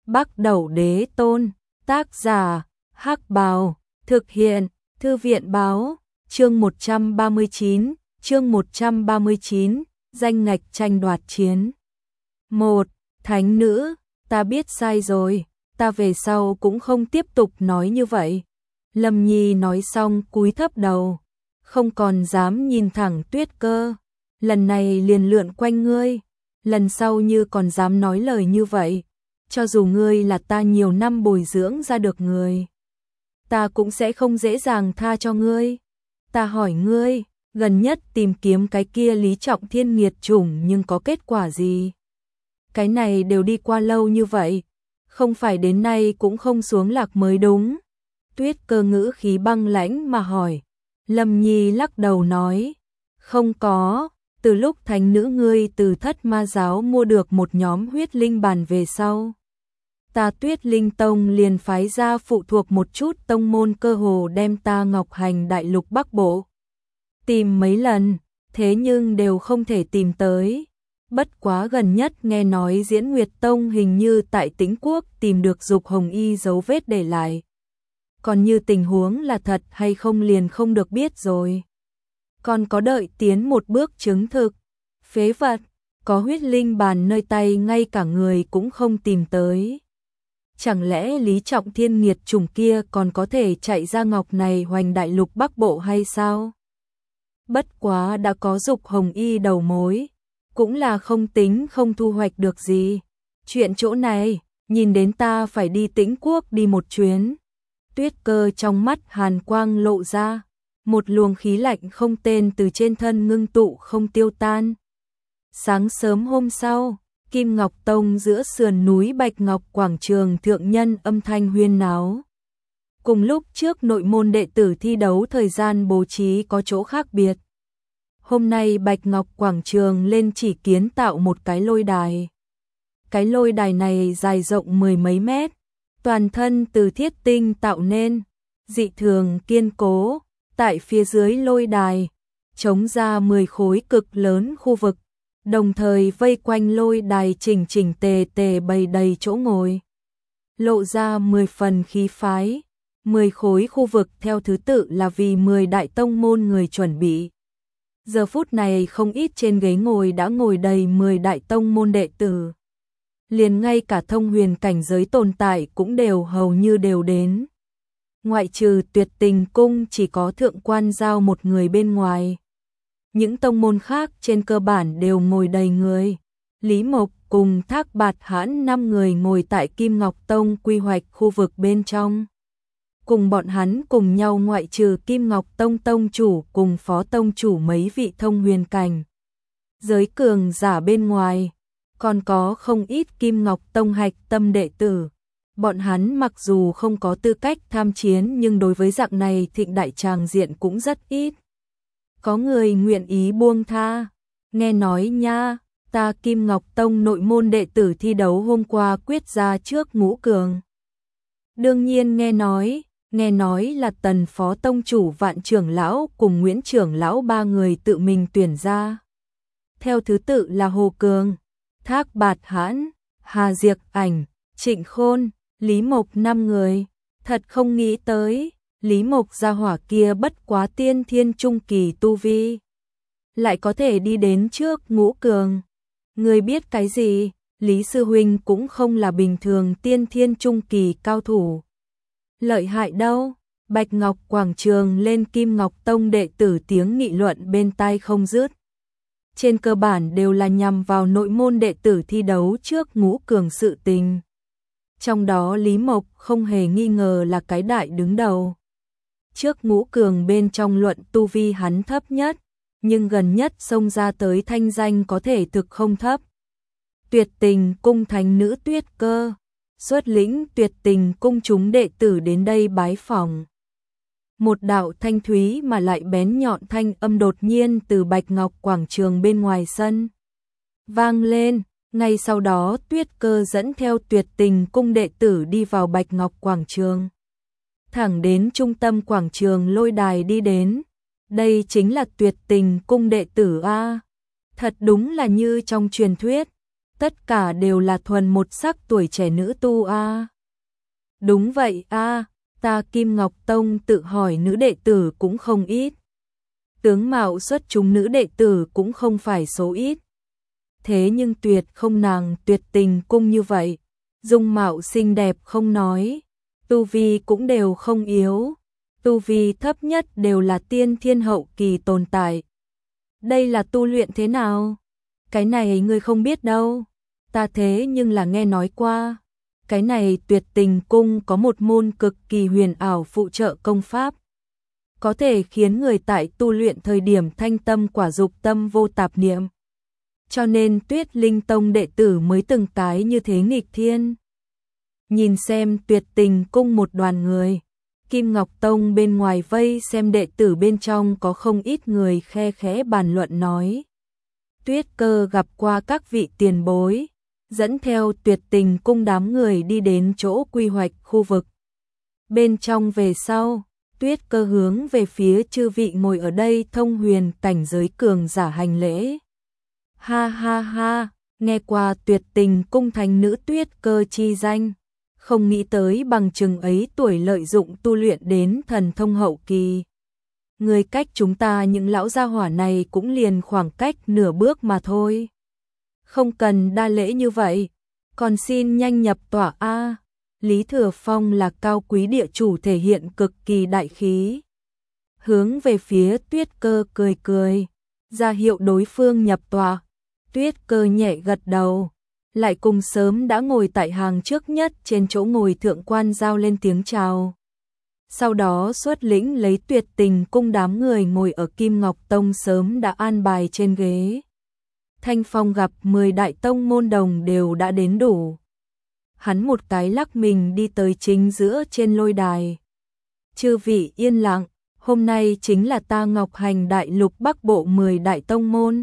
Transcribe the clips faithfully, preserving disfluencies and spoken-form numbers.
Bắc Đẩu Đế Tôn, tác giả, Hắc Bào, thực hiện, Thư viện báo, chương một trăm ba mươi chín, chương một trăm ba mươi chín, danh ngạch tranh đoạt chiến. một. Thánh nữ, ta biết sai rồi, ta về sau cũng không tiếp tục nói như vậy. Lâm Nhi nói xong cúi thấp đầu, không còn dám nhìn thẳng Tuyết Cơ. Lần này liền lượn quanh ngươi, lần sau như còn dám nói lời như vậy, cho dù ngươi là ta nhiều năm bồi dưỡng ra được người, ta cũng sẽ không dễ dàng tha cho ngươi. Ta hỏi ngươi, gần nhất tìm kiếm cái kia Lý Trọng Thiên nghiệt chủng nhưng có kết quả gì? Cái này đều đi qua lâu như vậy, không phải đến nay cũng không xuống lạc mới đúng. Tuyết Cơ ngữ khí băng lãnh mà hỏi. Lâm Nhi lắc đầu nói, không có, từ lúc thánh nữ ngươi từ Thất Ma giáo mua được một nhóm huyết linh bàn về sau, ta Tuyết Linh Tông liền phái ra phụ thuộc một chút tông môn cơ hồ đem ta Ngọc Hành Đại Lục Bắc Bộ tìm mấy lần, thế nhưng đều không thể tìm tới. Bất quá gần nhất nghe nói Diễn Nguyệt Tông hình như tại Tĩnh Quốc tìm được Dục Hồng Y dấu vết để lại. Còn như tình huống là thật hay không liền không được biết rồi. Còn có đợi tiến một bước chứng thực. Phế vật, có huyết linh bàn nơi tay ngay cả người cũng không tìm tới. Chẳng lẽ Lý Trọng Thiên nghiệt chủng kia còn có thể chạy ra Ngọc này Hoành Đại Lục Bắc Bộ hay sao? Bất quá đã có Dục Hồng Y đầu mối, cũng là không tính không thu hoạch được gì. Chuyện chỗ này, nhìn đến ta phải đi Tĩnh Quốc đi một chuyến. Tuyết Cơ trong mắt hàn quang lộ ra, một luồng khí lạnh không tên từ trên thân ngưng tụ không tiêu tan. Sáng sớm hôm sau, Kim Ngọc Tông giữa sườn núi Bạch Ngọc quảng trường thượng nhân âm thanh huyên náo. Cùng lúc trước nội môn đệ tử thi đấu thời gian bố trí có chỗ khác biệt. Hôm nay Bạch Ngọc quảng trường lên chỉ kiến tạo một cái lôi đài. Cái lôi đài này dài rộng mười mấy mét, toàn thân từ thiết tinh tạo nên, dị thường kiên cố. Tại phía dưới lôi đài, chống ra mười khối cực lớn khu vực, đồng thời vây quanh lôi đài chỉnh chỉnh tề tề bày đầy chỗ ngồi. Lộ ra mười phần khí phái, mười khối khu vực theo thứ tự là vì mười đại tông môn người chuẩn bị. Giờ phút này không ít trên ghế ngồi đã ngồi đầy mười đại tông môn đệ tử. Liền ngay cả thông huyền cảnh giới tồn tại cũng đều hầu như đều đến. Ngoại trừ Tuyệt Tình Cung chỉ có thượng quan giao một người bên ngoài. Những tông môn khác trên cơ bản đều ngồi đầy người. Lý Mộc cùng Thác Bạt Hãn năm người ngồi tại Kim Ngọc Tông quy hoạch khu vực bên trong. Cùng bọn hắn cùng nhau ngoại trừ Kim Ngọc Tông tông chủ cùng phó tông chủ mấy vị thông huyền cảnh giới cường giả bên ngoài, còn có không ít Kim Ngọc Tông hạch tâm đệ tử. Bọn hắn mặc dù không có tư cách tham chiến nhưng đối với dạng này thịnh đại tràng diện cũng rất ít. Có người nguyện ý buông tha. Nghe nói nha, ta Kim Ngọc Tông nội môn đệ tử thi đấu hôm qua quyết ra trước ngũ cường. Đương nhiên nghe nói, nghe nói là Tần phó tông chủ Vạn trưởng lão cùng Nguyễn trưởng lão ba người tự mình tuyển ra. Theo thứ tự là Hồ Cường, Thác Bạt Hãn, Hà Diệc Ảnh, Trịnh Khôn, Lý Mộc năm người. Thật không nghĩ tới, Lý Mộc gia hỏa kia bất quá tiên thiên trung kỳ tu vi, lại có thể đi đến trước ngũ cường. Người biết cái gì, Lý sư huynh cũng không là bình thường tiên thiên trung kỳ cao thủ. Lợi hại đâu. Bạch Ngọc quảng trường lên Kim Ngọc Tông đệ tử tiếng nghị luận bên tai không dứt. Trên cơ bản đều là nhằm vào nội môn đệ tử thi đấu trước ngũ cường sự tình. Trong đó Lý Mộc không hề nghi ngờ là cái đại đứng đầu. Trước ngũ cường bên trong luận tu vi hắn thấp nhất, nhưng gần nhất xông ra tới thanh danh có thể thực không thấp. Tuyệt Tình Cung thánh nữ Tuyết Cơ, xuất lĩnh Tuyệt Tình Cung chúng đệ tử đến đây bái phỏng. Một đạo thanh thúy mà lại bén nhọn thanh âm đột nhiên từ Bạch Ngọc quảng trường bên ngoài sân vang lên. Ngay sau đó Tuyết Cơ dẫn theo Tuyệt Tình Cung đệ tử đi vào Bạch Ngọc quảng trường, thẳng đến trung tâm quảng trường lôi đài đi đến. Đây chính là Tuyệt Tình Cung đệ tử a. Thật đúng là như trong truyền thuyết, Tất cả đều là thuần một sắc tuổi trẻ nữ tu a. Đúng vậy a, ta Kim Ngọc Tông tự hỏi nữ đệ tử cũng không ít. Tướng mạo xuất chúng nữ đệ tử cũng không phải số ít. Thế nhưng tuyệt không nàng Tuyệt Tình cung như vậy, dung mạo xinh đẹp không nói, tu vi cũng đều không yếu, tu vi thấp nhất đều là tiên thiên hậu kỳ tồn tại. Đây là tu luyện thế nào? Cái này ngươi không biết đâu, ta thế nhưng là nghe nói qua. Cái này Tuyệt Tình cung có một môn cực kỳ huyền ảo phụ trợ công pháp, có thể khiến người tại tu luyện thời điểm thanh tâm quả dục tâm vô tạp niệm. Cho nên Tuyết Linh Tông đệ tử mới từng cái như thế nghịch thiên. Nhìn xem Tuyệt Tình cung một đoàn người, Kim Ngọc Tông bên ngoài vây xem đệ tử bên trong có không ít người khe khẽ bàn luận nói. Tuyết Cơ gặp qua các vị tiền bối, dẫn theo Tuyệt Tình cung đám người đi đến chỗ quy hoạch khu vực. Bên trong về sau, Tuyết Cơ hướng về phía chư vị ngồi ở đây thông huyền cảnh giới cường giả hành lễ. Ha ha ha, nghe qua Tuyệt Tình cung thành nữ Tuyết Cơ chi danh, không nghĩ tới bằng chừng ấy tuổi lợi dụng tu luyện đến thần thông hậu kỳ. Người cách chúng ta những lão gia hỏa này cũng liền khoảng cách nửa bước mà thôi. Không cần đa lễ như vậy, còn xin nhanh nhập tỏa a. Lý Thừa Phong là cao quý địa chủ thể hiện cực kỳ đại khí. Hướng về phía Tuyết Cơ cười cười, ra hiệu đối phương nhập tòa. Tuyết Cơ nhẹ gật đầu, lại cùng sớm đã ngồi tại hàng trước nhất trên chỗ ngồi thượng quan giao lên tiếng chào. Sau đó xuất lĩnh lấy Tuyệt Tình cung đám người ngồi ở Kim Ngọc Tông sớm đã an bài trên ghế. Thanh Phong gặp mười đại tông môn đồng đều đã đến đủ. Hắn một cái lắc mình đi tới chính giữa trên lôi đài. Chư vị yên lặng, hôm nay chính là ta Ngọc Hành đại lục Bắc Bộ mười đại tông môn.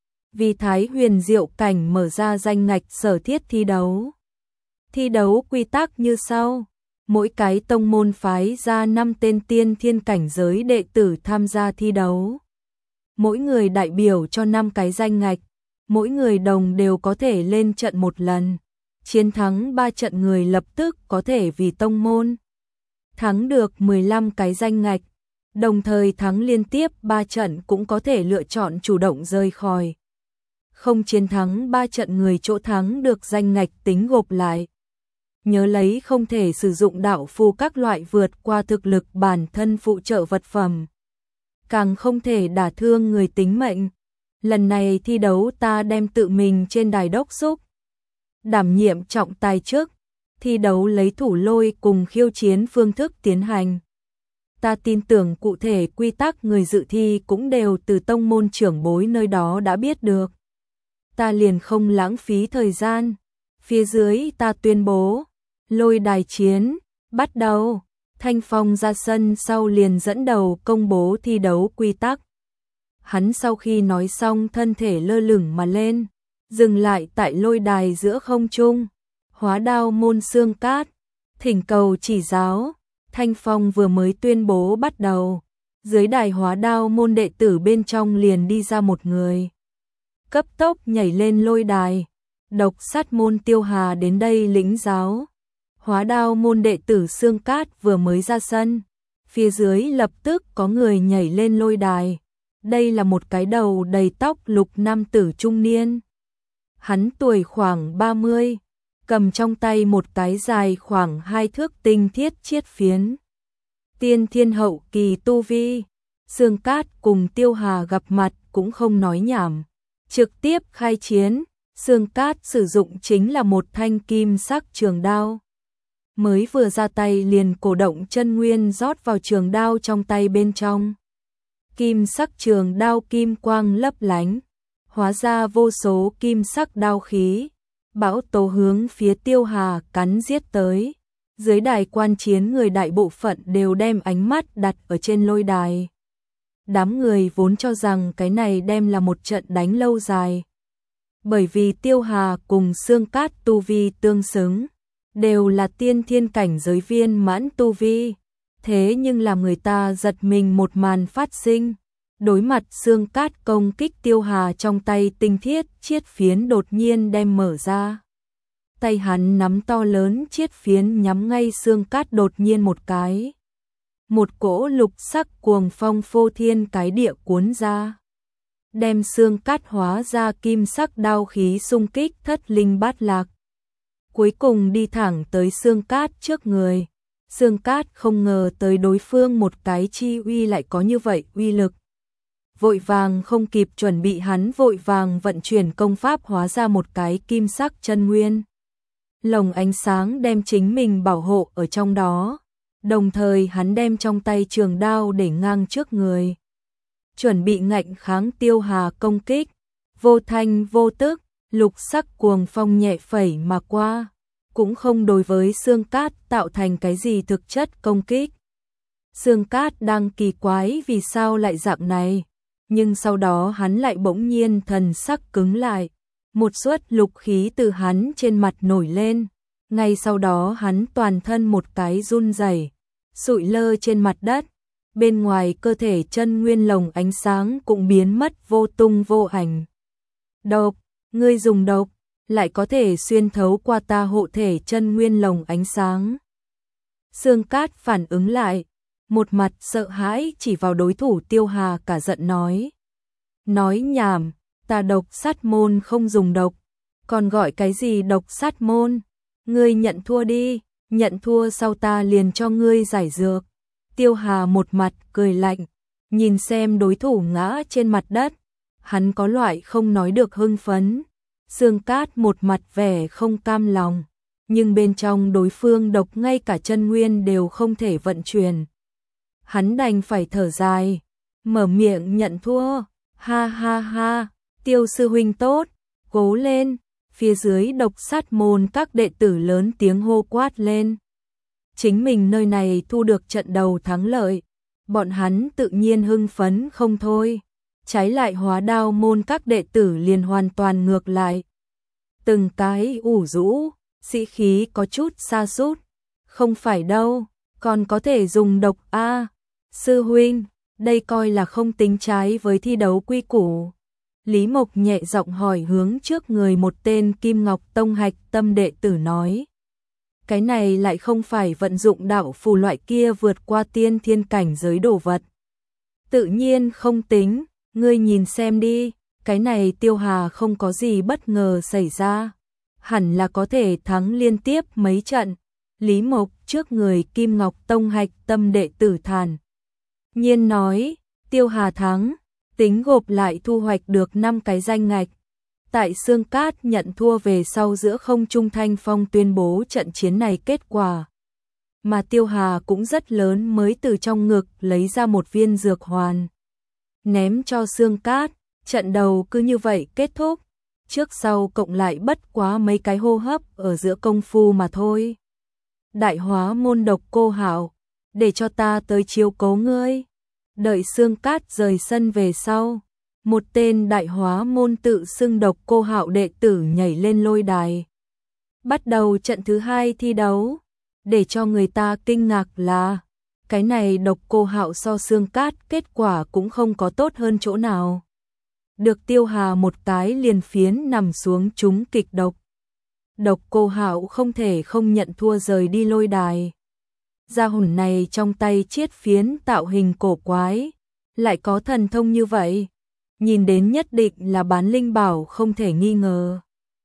Vì Thái Huyền Diệu cảnh mở ra danh ngạch sở thiết thi đấu. Thi đấu quy tắc như sau. Mỗi cái tông môn phái ra năm tên tiên thiên cảnh giới đệ tử tham gia thi đấu. Mỗi người đại biểu cho năm cái danh ngạch, mỗi người đồng đều có thể lên trận một lần. Chiến thắng ba trận người lập tức có thể vì tông môn. Thắng được mười lăm cái danh ngạch, đồng thời thắng liên tiếp ba trận cũng có thể lựa chọn chủ động rời khỏi. Không chiến thắng ba trận người chỗ thắng được danh ngạch tính gộp lại. Nhớ lấy không thể sử dụng đạo phù các loại vượt qua thực lực bản thân phụ trợ vật phẩm. Càng không thể đả thương người tính mệnh. Lần này thi đấu ta đem tự mình trên đài đốc xúc. Đảm nhiệm trọng tài trước, thi đấu lấy thủ lôi cùng khiêu chiến phương thức tiến hành. Ta tin tưởng cụ thể quy tắc người dự thi cũng đều từ tông môn trưởng bối nơi đó đã biết được. Ta liền không lãng phí thời gian. Phía dưới ta tuyên bố, lôi đài chiến, bắt đầu. Thanh Phong ra sân sau liền dẫn đầu công bố thi đấu quy tắc. Hắn sau khi nói xong thân thể lơ lửng mà lên, dừng lại tại lôi đài giữa không trung. Hóa đao môn xương cát, thỉnh cầu chỉ giáo. Thanh Phong vừa mới tuyên bố bắt đầu, dưới đài hóa đao môn đệ tử bên trong liền đi ra một người. Cấp tốc nhảy lên lôi đài, độc sát môn Tiêu Hà đến đây lĩnh giáo. Hóa đao môn đệ tử xương cát vừa mới ra sân, phía dưới lập tức có người nhảy lên lôi đài. Đây là một cái đầu đầy tóc lục nam tử trung niên. Hắn tuổi khoảng ba mươi, cầm trong tay một cái dài khoảng hai thước tinh thiết chiết phiến. Tiên thiên hậu kỳ tu vi, xương cát cùng Tiêu Hà gặp mặt cũng không nói nhảm. Trực tiếp khai chiến, xương cát sử dụng chính là một thanh kim sắc trường đao. Mới vừa ra tay liền cổ động chân nguyên rót vào trường đao trong tay bên trong. Kim sắc trường đao kim quang lấp lánh, hóa ra vô số kim sắc đao khí, bão tố hướng phía Tiêu Hà cắn giết tới. Dưới đài quan chiến người đại bộ phận đều đem ánh mắt đặt ở trên lôi đài. Đám người vốn cho rằng cái này đem là một trận đánh lâu dài. Bởi vì Tiêu Hà cùng xương cát tu vi tương xứng, đều là tiên thiên cảnh giới viên mãn tu vi. Thế nhưng làm người ta giật mình một màn phát sinh. Đối mặt xương cát công kích, Tiêu Hà trong tay tinh thiết chiết phiến đột nhiên đem mở ra. Tay hắn nắm to lớn chiết phiến nhắm ngay xương cát, đột nhiên một cái. Một cỗ lục sắc cuồng phong phô thiên cái địa cuốn ra. Đem xương cát hóa ra kim sắc đao khí xung kích thất linh bát lạc. Cuối cùng đi thẳng tới xương cát trước người. Xương cát không ngờ tới đối phương một cái chi uy lại có như vậy uy lực. Vội vàng không kịp chuẩn bị, hắn vội vàng vận chuyển công pháp hóa ra một cái kim sắc chân nguyên. Lồng ánh sáng đem chính mình bảo hộ ở trong đó. Đồng thời hắn đem trong tay trường đao để ngang trước người. Chuẩn bị ngạnh kháng Tiêu Hà công kích. Vô thanh vô tức, lục sắc cuồng phong nhẹ phẩy mà qua. Cũng không đối với xương cát tạo thành cái gì thực chất công kích. Xương cát đang kỳ quái vì sao lại dạng này. Nhưng sau đó hắn lại bỗng nhiên thần sắc cứng lại. Một suất lục khí từ hắn trên mặt nổi lên. Ngay sau đó hắn toàn thân một cái run rẩy, sụi lơ trên mặt đất. Bên ngoài cơ thể chân nguyên lồng ánh sáng cũng biến mất vô tung vô ảnh. Độc, ngươi dùng độc, lại có thể xuyên thấu qua ta hộ thể chân nguyên lồng ánh sáng. Xương cát phản ứng lại, một mặt sợ hãi chỉ vào đối thủ Tiêu Hà, cả giận nói. Nói nhảm, ta độc sát môn không dùng độc, còn gọi cái gì độc sát môn? Ngươi nhận thua đi, nhận thua sau ta liền cho ngươi giải dược. Tiêu Hà một mặt cười lạnh, nhìn xem đối thủ ngã trên mặt đất, hắn có loại không nói được hưng phấn. Xương cát một mặt vẻ không cam lòng, nhưng bên trong đối phương độc ngay cả chân nguyên đều không thể vận chuyển. Hắn đành phải thở dài, mở miệng nhận thua. Ha ha ha, Tiêu sư huynh tốt, cố lên. Phía dưới độc sát môn các đệ tử lớn tiếng hô quát lên. Chính mình nơi này thu được trận đầu thắng lợi, bọn hắn tự nhiên hưng phấn không thôi. Trái lại Hóa Đao môn các đệ tử liền hoàn toàn ngược lại. Từng cái ủ rũ, sĩ khí có chút sa sút. Không phải đâu, còn có thể dùng độc a. Sư huynh, đây coi là không tính trái với thi đấu quy củ. Lý Mộc nhẹ giọng hỏi hướng trước người một tên Kim Ngọc Tông hạch tâm đệ tử nói. Cái này lại không phải vận dụng đạo phù loại kia vượt qua tiên thiên cảnh giới đồ vật. Tự nhiên không tính, ngươi nhìn xem đi, cái này Tiêu Hà không có gì bất ngờ xảy ra. Hẳn là có thể thắng liên tiếp mấy trận. Lý Mộc trước người Kim Ngọc Tông hạch tâm đệ tử thản nhiên nói, Tiêu Hà thắng, tính gộp lại thu hoạch được năm cái danh ngạch. Tại xương cát nhận thua về sau, giữa không trung Thanh Phong tuyên bố trận chiến này kết quả. Mà Tiêu Hà cũng rất lớn mới từ trong ngực lấy ra một viên dược hoàn. Ném cho xương cát, trận đầu cứ như vậy kết thúc. Trước sau cộng lại bất quá mấy cái hô hấp ở giữa công phu mà thôi. Đại Hóa môn Độc Cô Hạo, để cho ta tới chiếu cố ngươi. Đợi xương cát rời sân về sau, một tên Đại Hóa môn tự xưng Độc Cô Hạo đệ tử nhảy lên lôi đài. Bắt đầu trận thứ hai thi đấu. Để cho người ta kinh ngạc là, cái này Độc Cô Hạo so xương cát kết quả cũng không có tốt hơn chỗ nào. Được Tiêu Hà một cái liền phiến nằm xuống trúng kịch độc. Độc Cô Hạo không thể không nhận thua rời đi lôi đài. Gia hồn này trong tay chiết phiến tạo hình cổ quái, lại có thần thông như vậy, nhìn đến nhất định là bán linh bảo không thể nghi ngờ.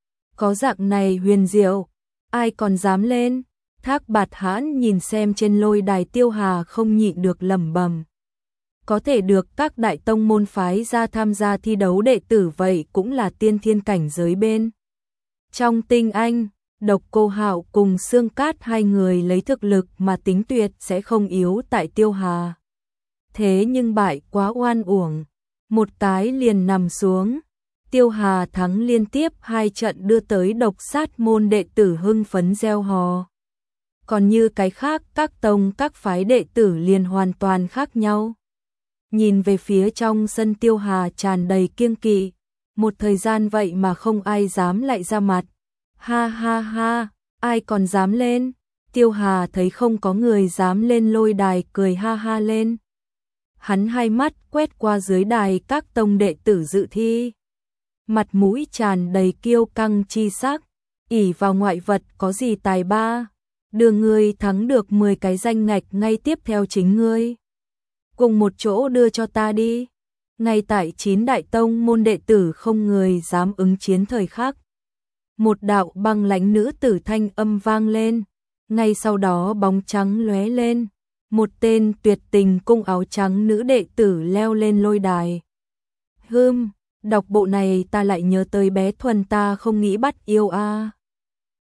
Có dạng này huyền diệu, ai còn dám lên? Thác Bạt Hãn nhìn xem trên lôi đài Tiêu Hà không nhịn được lẩm bẩm. Có thể được các đại tông môn phái ra tham gia thi đấu đệ tử vậy cũng là tiên thiên cảnh giới bên. Trong tinh anh, Độc Cô Hạo cùng xương cát hai người lấy thực lực mà tính tuyệt sẽ không yếu tại Tiêu Hà. Thế nhưng bại quá oan uổng, một cái liền nằm xuống. Tiêu Hà thắng liên tiếp hai trận đưa tới độc sát môn đệ tử hưng phấn reo hò. Còn như cái khác các tông các phái đệ tử liền hoàn toàn khác nhau. Nhìn về phía trong sân Tiêu Hà tràn đầy kiêng kỵ, một thời gian vậy mà không ai dám lại ra mặt. Ha ha ha, ai còn dám lên? Tiêu Hà thấy không có người dám lên lôi đài cười ha ha lên. hắn hai mắt quét qua dưới đài các tông đệ tử dự thi. Mặt mũi tràn đầy kiêu căng chi sắc, ỷ vào ngoại vật có gì tài ba, đưa ngươi thắng được mười cái danh ngạch ngay tiếp theo chính ngươi. Cùng một chỗ đưa cho ta đi. Ngay tại chín đại tông môn đệ tử không người dám ứng chiến thời khắc. Một đạo băng lãnh nữ tử thanh âm vang lên, ngay sau đó bóng trắng lóe lên, một tên tuyệt tình cung áo trắng nữ đệ tử leo lên lôi đài. Hừm, đọc bộ này ta lại nhớ tới bé Thuần ta không nghĩ bắt yêu a.